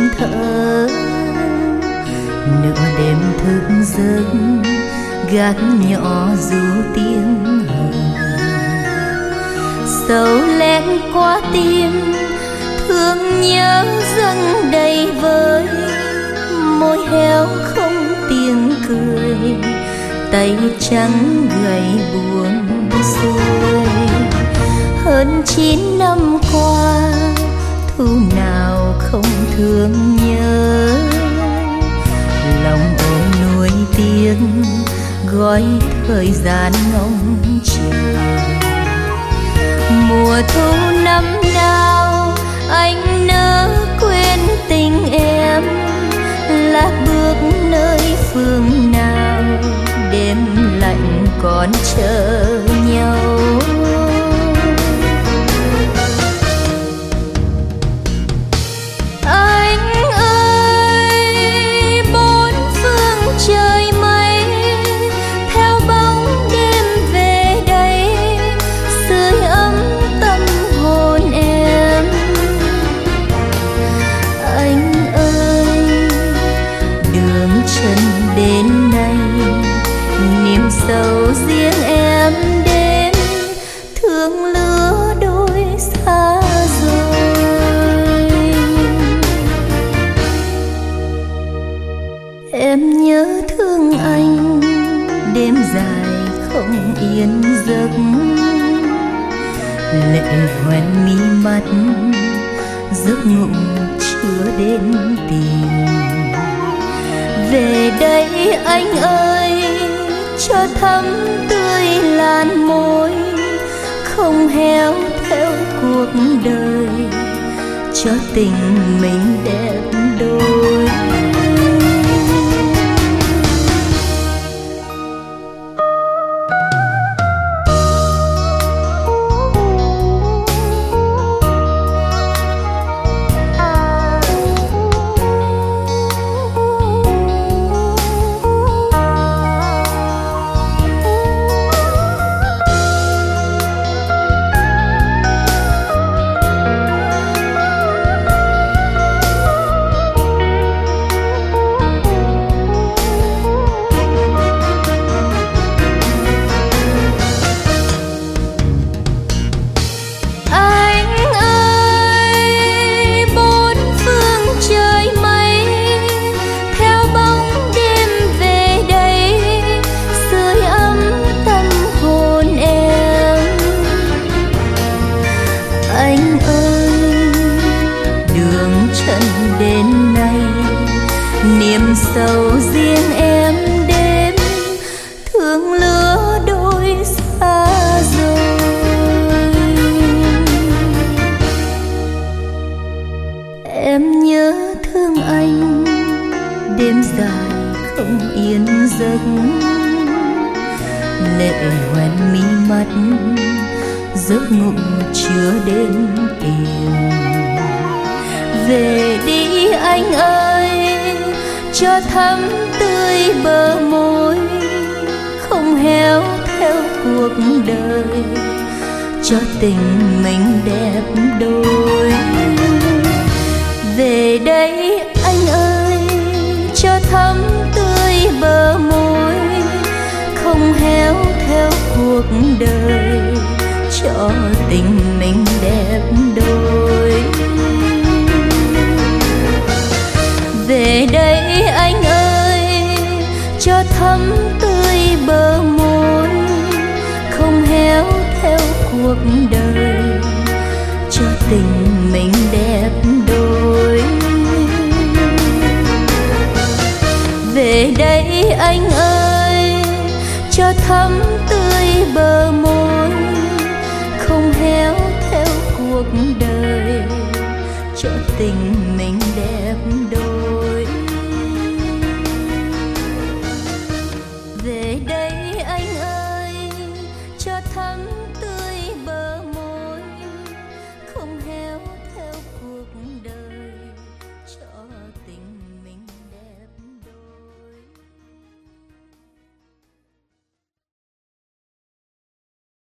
thở. Nửa đêm thức giấc gác nhỏ ru tiếng hờn, sầu len qua tim thương nhớ dâng đầy vơi. Môi héo không tiếng cười, tay trắng gầy buồn xuôi. Hơn 9 năm qua thu nào không thương nhớ, lòng ôm nuối tiếc gói thời gian ngóng chờ. Mùa thu năm nào anh nỡ quên tình em, lạc bước nơi phương nào đêm lạnh còn chờ nhau. Anh ơi bốn phương trời mây theo bóng đêm về đây, sưởi ấm tâm hồn em. Anh ơi đường chân đến nay niềm sầu riêng em đến, thương lứa đôi xa rồi. Em nhớ thương anh đêm dài không yên giấc, lệ hoen mi mắt giấc ngủ chưa đến tìm. Về đây anh ơi cho thắm tươi làn môi, không héo theo cuộc đời, cho tình mình đẹp đôi. Đến nay niềm sầu riêng em đến, thương lứa đôi xa rồi. Em nhớ thương anh đêm dài không yên giấc, lệ hoen mi mắt giấc ngủ chưa đến tìm. Về đi anh ơi cho thắm tươi bờ môi, không héo theo cuộc đời, cho tình mình đẹp đôi. Về đây anh ơi cho thắm tươi bờ môi, không héo theo cuộc đời, cho tình mình đẹp đôi. Về đây anh ơi cho thắm tươi bờ môi, không héo theo cuộc đời, cho tình mình đẹp đôi. Về đây anh ơi cho thắm tươi bờ môi,